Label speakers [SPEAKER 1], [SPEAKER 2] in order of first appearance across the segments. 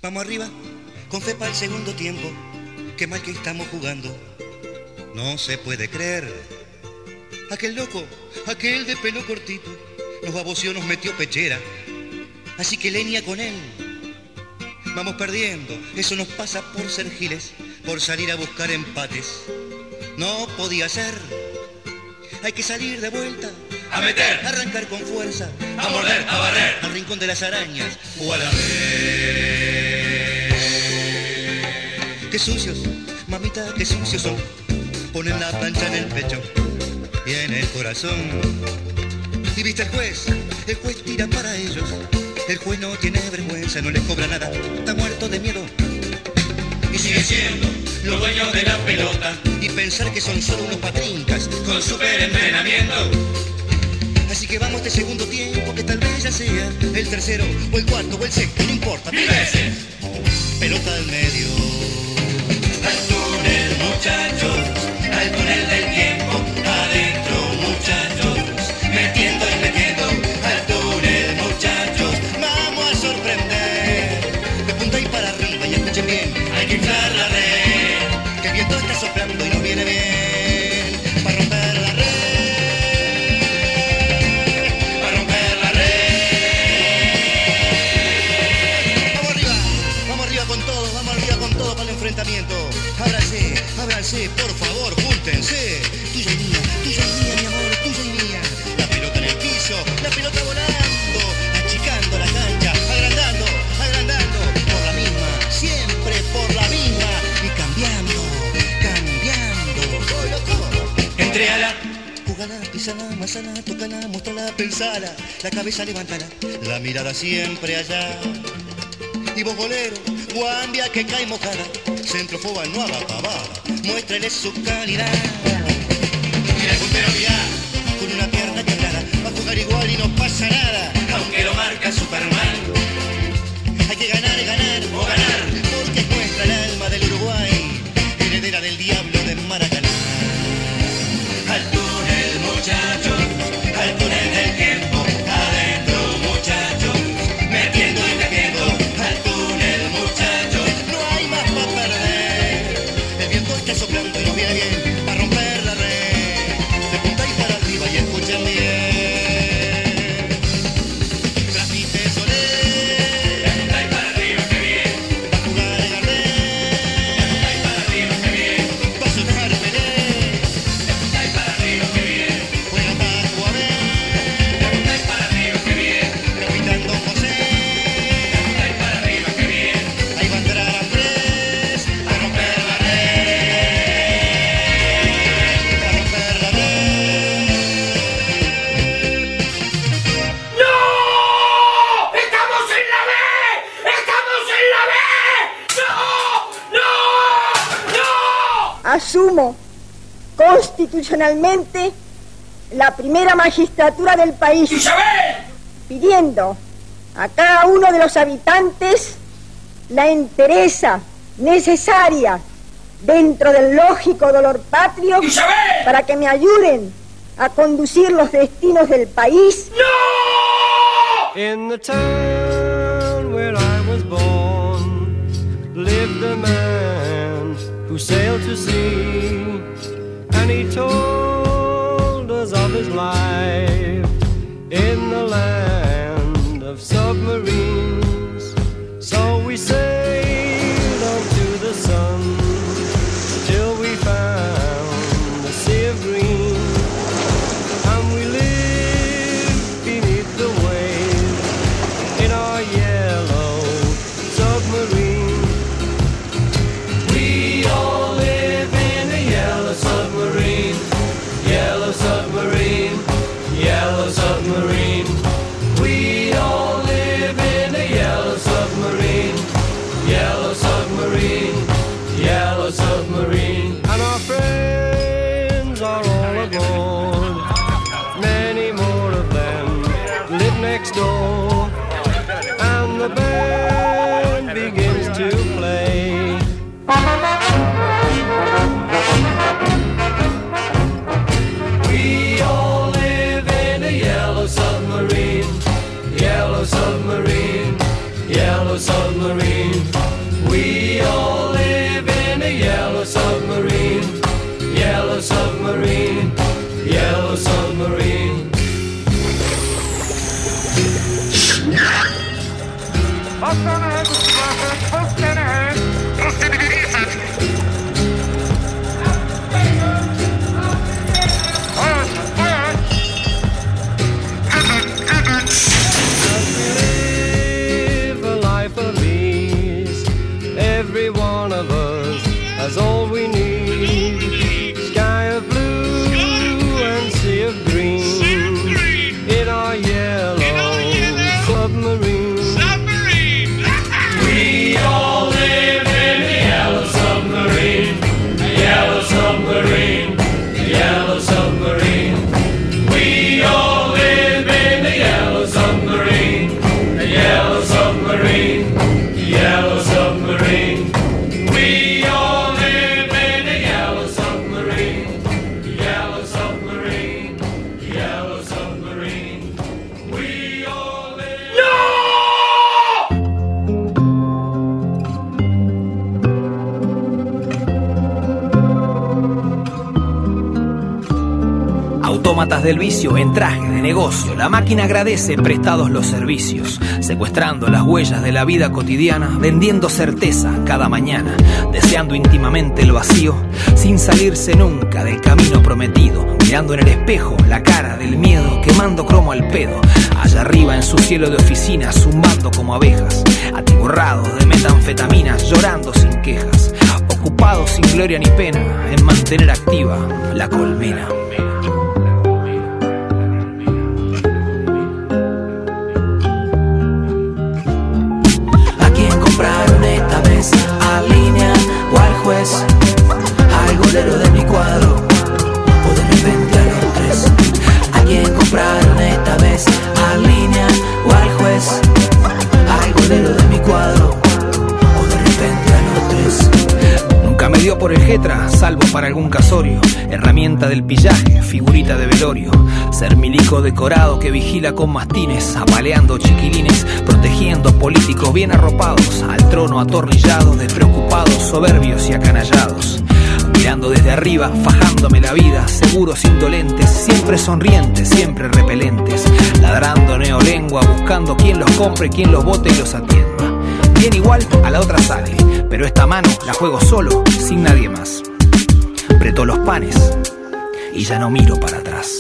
[SPEAKER 1] Vamos arriba, con fe para el segundo tiempo. Qué mal que estamos jugando. No se puede creer. Aquel loco, aquel de pelo cortito, nos baboseó, nos metió pechera. Así que leña con él. Vamos perdiendo. Eso nos pasa por ser giles, por salir a buscar empates. No podía ser. Hay que salir de vuelta,
[SPEAKER 2] a meter,
[SPEAKER 1] arrancar con fuerza,
[SPEAKER 2] a morder, a barrer,
[SPEAKER 1] al rincón de las arañas
[SPEAKER 2] o a la vez.
[SPEAKER 1] Qué sucios, mamita, qué sucios son. Ponen la plancha en el pecho y en el corazón. Y viste el juez tira para ellos. El juez no tiene vergüenza, no les cobra nada, está muerto de miedo.
[SPEAKER 2] Y sigue siendo los dueños de la pelota.
[SPEAKER 1] Y pensar que son solo unos patrincas
[SPEAKER 2] con super entrenamiento.
[SPEAKER 1] Así que vamos de segundo tiempo, que tal vez ya sea el tercero, o el cuarto, o el sexto, no importa.
[SPEAKER 2] 1000 veces.
[SPEAKER 1] Pelota al medio.
[SPEAKER 2] Al túnel, muchachos, al túnel del tiempo. Adentro, muchachos, metiendo y metiendo. Al túnel, muchachos,
[SPEAKER 1] vamos a sorprender. De punta y para arriba, y escuchen bien,
[SPEAKER 2] hay que inflar la red.
[SPEAKER 1] Que el viento está soplando y nos viene bien. Para romper la red.
[SPEAKER 2] Para romper la red.
[SPEAKER 1] Vamos arriba con todo, vamos arriba con todo para el enfrentamiento. Ábranse, por favor, júntense. Tuya y mía, mi amor, tuya y mía. La pelota en el piso, la pelota volando, achicando la cancha, agrandando, por la misma, siempre por la misma, y cambiando. ¡Oh, loco!
[SPEAKER 2] Entréala,
[SPEAKER 1] jugala, pisala, amasala, tócala, mostrala, pensala, la cabeza levántala, la mirada siempre allá. Y vos, bolero, guambia que cae mojada, centrofoba no haga pavada, muéstrele su calidad.
[SPEAKER 2] mira el puntero ya,
[SPEAKER 1] Con una pierna quebrada, va a jugar igual y no pasa nada.
[SPEAKER 2] aunque lo marca Superman.
[SPEAKER 1] Hay que ganar,
[SPEAKER 2] O ganar,
[SPEAKER 1] porque es nuestra el alma del Uruguay, heredera del diablo de Maracaná.
[SPEAKER 2] al túnel, muchachos, al túnel del tiempo. Adentro, muchachos, metiendo y metiendo. Al túnel, muchachos,
[SPEAKER 1] No hay más para perder. El viento está soplando y nos viene bien para romper la red. De punta y para arriba y escuchen bien. Transmite Soler,
[SPEAKER 2] de punta y para arriba, que bien.
[SPEAKER 1] va a jugar el Gardel,
[SPEAKER 2] De punta y para arriba, que bien.
[SPEAKER 1] va a sonar Pelé,
[SPEAKER 2] De punta y para arriba, que bien.
[SPEAKER 1] juega Paco Abel,
[SPEAKER 2] De punta y para arriba, que bien.
[SPEAKER 1] capitán Don José.
[SPEAKER 2] De punta y para arriba, que bien.
[SPEAKER 1] Ahí va a entrar Andrés
[SPEAKER 2] A romper la red.
[SPEAKER 1] a romper la red.
[SPEAKER 2] ¡No! ¡Estamos en la B! ¡Estamos en la B! ¡No! ¡No! ¡No!
[SPEAKER 3] Asumo constitucionalmente la primera magistratura del país,
[SPEAKER 2] ¡Isabel!
[SPEAKER 3] pidiendo a cada uno de los habitantes la entereza necesaria dentro del lógico dolor patrio
[SPEAKER 2] ¡Isabel!
[SPEAKER 3] para que me ayuden a conducir los destinos del país.
[SPEAKER 4] In the town where I was born lived a man who sailed to sea, and he told us of his life in the land of submarines. So we sailed on to the sun till we found the sea of green, and we lived beneath the waves in our yellow submarine. We all live in a yellow submarine, yellow submarine, yellow
[SPEAKER 5] Autómatas del vicio en traje de negocio. La máquina agradece prestados los servicios, secuestrando las huellas de la vida cotidiana, vendiendo certeza cada mañana, deseando íntimamente el vacío, sin salirse nunca del camino prometido, mirando en el espejo la cara del miedo, quemando cromo al pedo, allá arriba en su cielo de oficina, zumbando como abejas, atiborrados de metanfetaminas, llorando sin quejas, ocupados sin gloria ni pena en mantener activa la colmena.
[SPEAKER 6] Compraron esta vez a Línea o al juez, al golero de mi cuadro, o de repente a los tres. ¿A quién compraron esta vez a Línea o al juez, al golero de mi cuadro, o de repente a los tres?
[SPEAKER 5] Nunca me dio por el jetra, salvo para algún casorio, herramienta del pillaje, figurita de velorio, ser milico decorado que vigila con mastines, apaleando chiquilines, protegiendo políticos bien arropados, al trono atornillados, despreocupados, soberbios y acanallados, mirando desde arriba, fajándome la vida, seguros, indolentes, siempre sonrientes, siempre repelentes, ladrando neolengua, buscando quien los compre, quien los vote y los atienda. Bien igual a la otra sale, pero esta mano la juego solo, sin nadie más. Preto los panes y ya no miro para atrás.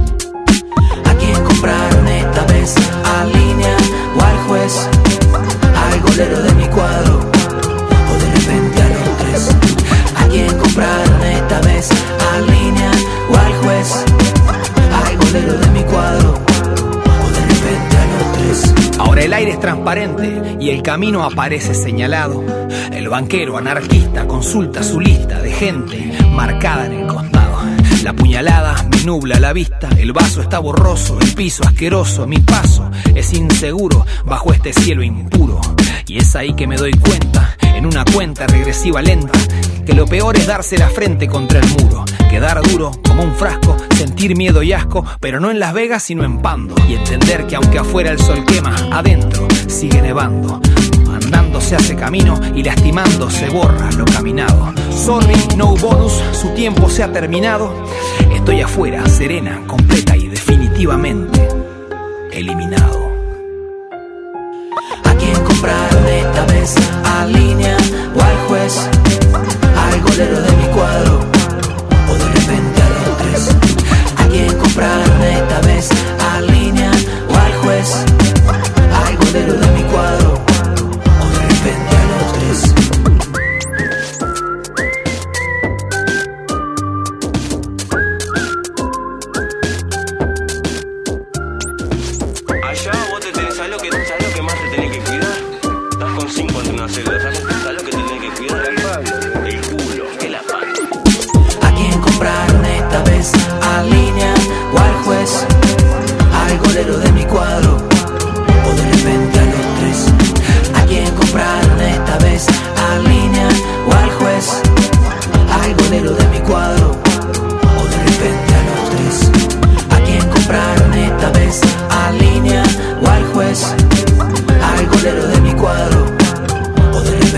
[SPEAKER 6] ¿A quién compraron esta vez a Línea o al juez, al golero de mi cuadro, o de repente a los tres? ¿A quién compraron esta vez a Línea o al juez, al golero de mi cuadro, o de repente a los tres?
[SPEAKER 5] Ahora el aire es transparente y el camino aparece señalado. El banquero anarquista consulta su lista de gente marcada en el costado. La puñalada me nubla la vista, el vaso está borroso, el piso asqueroso, mi paso es inseguro bajo este cielo impuro. Y es ahí que me doy cuenta, en una cuenta regresiva lenta, que lo peor es darse la frente contra el muro, quedar duro como un frasco, sentir miedo y asco, pero no en Las Vegas sino en Pando, y entender que aunque afuera el sol quema, adentro sigue nevando. Andando se hace camino y lastimando se borra lo caminado. Sorry, no bonus, su tiempo se ha terminado. Estoy afuera, serena, completa y definitivamente eliminado.
[SPEAKER 6] ¿A quién compraron esta vez a Línea o al juez, al golero de mi cuadro, o de repente a los tres? ¿A quién compraron esta vez a Línea o al juez, al golero de mi cuadro, o de repente a los tres?
[SPEAKER 7] Allá vos te tenés, ¿sabes lo que más te tenés que cuidar? Estás con 5 ante una celda, ¿sabes lo que te tenés que cuidar? El culo, que la panza.
[SPEAKER 6] ¿A quién compraron esta vez a Línea o al juez, al golero de mi cuadro, o de repente a los tres? ¿A quién compraron esta vez a Línea o al juez, al golero de mi cuadro, o de repente a los tres? ¿A quién compraron esta vez a Línea o al juez, al golero de mi cuadro, o de repente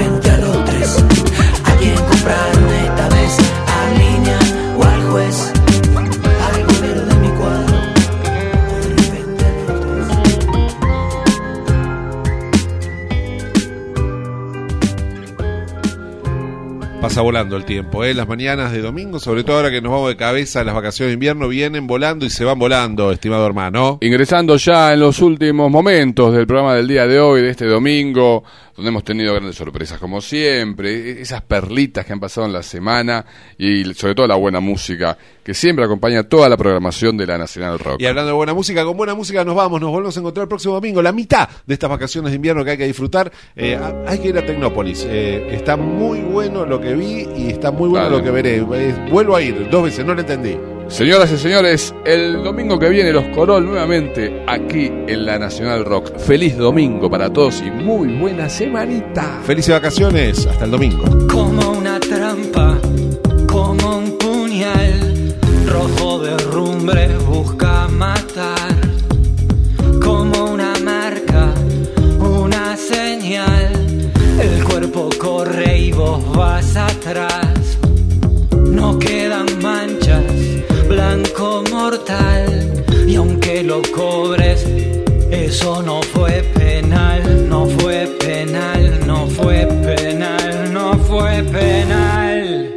[SPEAKER 8] Pasa volando el tiempo, Las mañanas de domingo, sobre todo ahora que nos vamos de cabeza, las vacaciones de invierno vienen volando y se van volando, estimado hermano.
[SPEAKER 9] Ingresando ya en los últimos momentos del programa del día de hoy, de este domingo, donde hemos tenido grandes sorpresas como siempre, esas perlitas que han pasado en la semana y sobre todo la buena música que siempre acompaña toda la programación de la Nacional Rock.
[SPEAKER 8] Y hablando de buena música, con buena música nos volvemos a encontrar el próximo domingo, la mitad de estas vacaciones de invierno que hay que disfrutar. Hay que ir a Tecnópolis, está muy bueno lo que vi y está muy bueno lo que veré. Vuelvo a ir 2 veces, no lo entendí.
[SPEAKER 9] Señoras y señores, el domingo que viene los Corol nuevamente aquí en la Nacional Rock. Feliz domingo para todos y muy buena semanita.
[SPEAKER 8] Felices vacaciones, hasta el domingo.
[SPEAKER 6] Como una trampa, como un puñal, rojo de rumbre busca matar. Como una marca, una señal, el cuerpo corre y vos vas atrás. No quedan manchas, blanco mortal, y aunque lo cobres, eso no fue penal, no fue penal, no fue penal, no fue penal.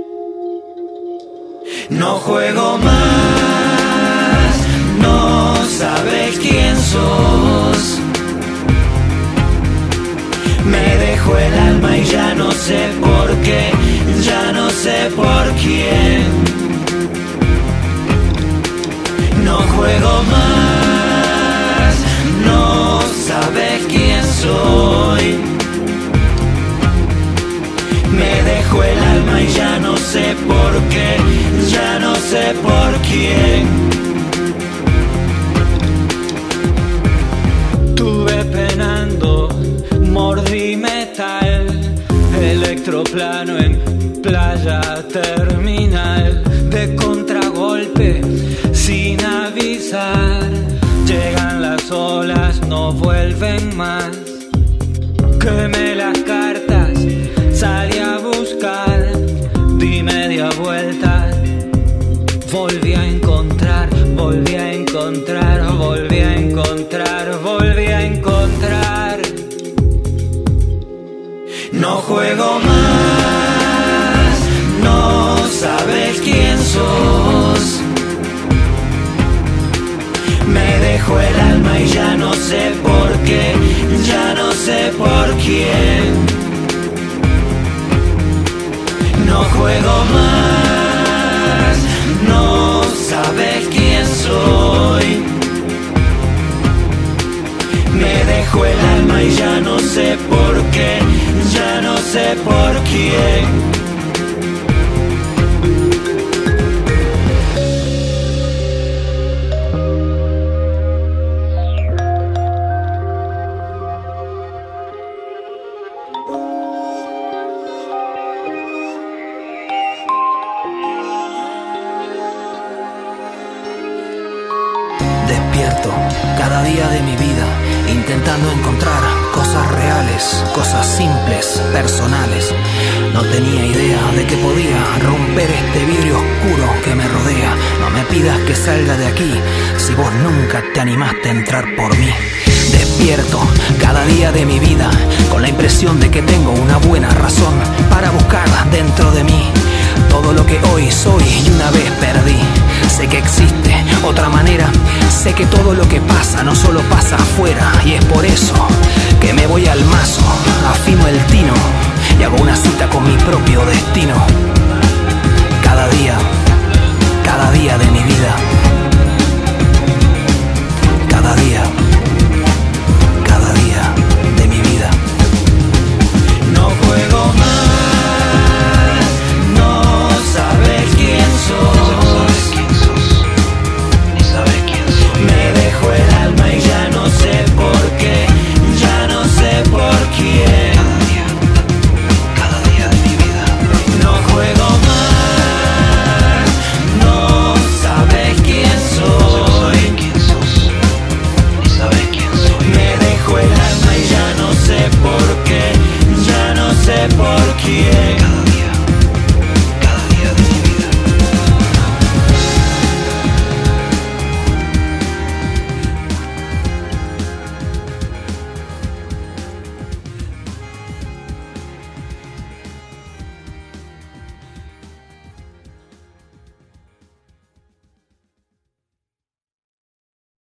[SPEAKER 6] No juego más, no sabes quién sos. Me dejó el alma y ya no sé por qué, ya no sé por quién. No juego más, no sabes quién soy. Me dejó el alma y ya no sé por qué, ya no sé por quién. Tuve penando, mordí metal, electroplano en playa terminal, de contragolpe sin avisar, llegan las olas, no vuelven más. Quemé las cartas, salí a buscar, di media vuelta, volví a encontrar, volví a encontrar, volví a encontrar, volví a encontrar. No juego más, no sabes quién sos. Me dejó el alma y ya no sé por qué, ya no sé por quién. No juego más, no sabes quién soy. Me dejó el alma y ya no sé por qué, ya no sé por quién.
[SPEAKER 5] Despierto cada día de mi vida, intentando encontrar cosas reales, cosas simples, personales. No tenía idea de que podía romper este vidrio oscuro que me rodea. No me pidas que salga de aquí, si vos nunca te animaste a entrar por mí. Despierto cada día de mi vida, con la impresión de que tengo una buena razón para buscar dentro de mí todo lo que hoy soy y una vez perdí. Sé que existe otra manera, sé que todo lo que pasa no solo pasa afuera, y es por eso que me voy al mazo, afino el tino y hago una cita con mi propio destino. Cada día de mi vida, cada día de mi vida.
[SPEAKER 6] No juego más, no sabes quién sos. Me dejó el alma y ya no sé por qué, ya no sé por quién. Cada día de mi vida. No juego más, no sabes quién soy. Me dejó el alma y ya no sé por qué, ya no sé por quién.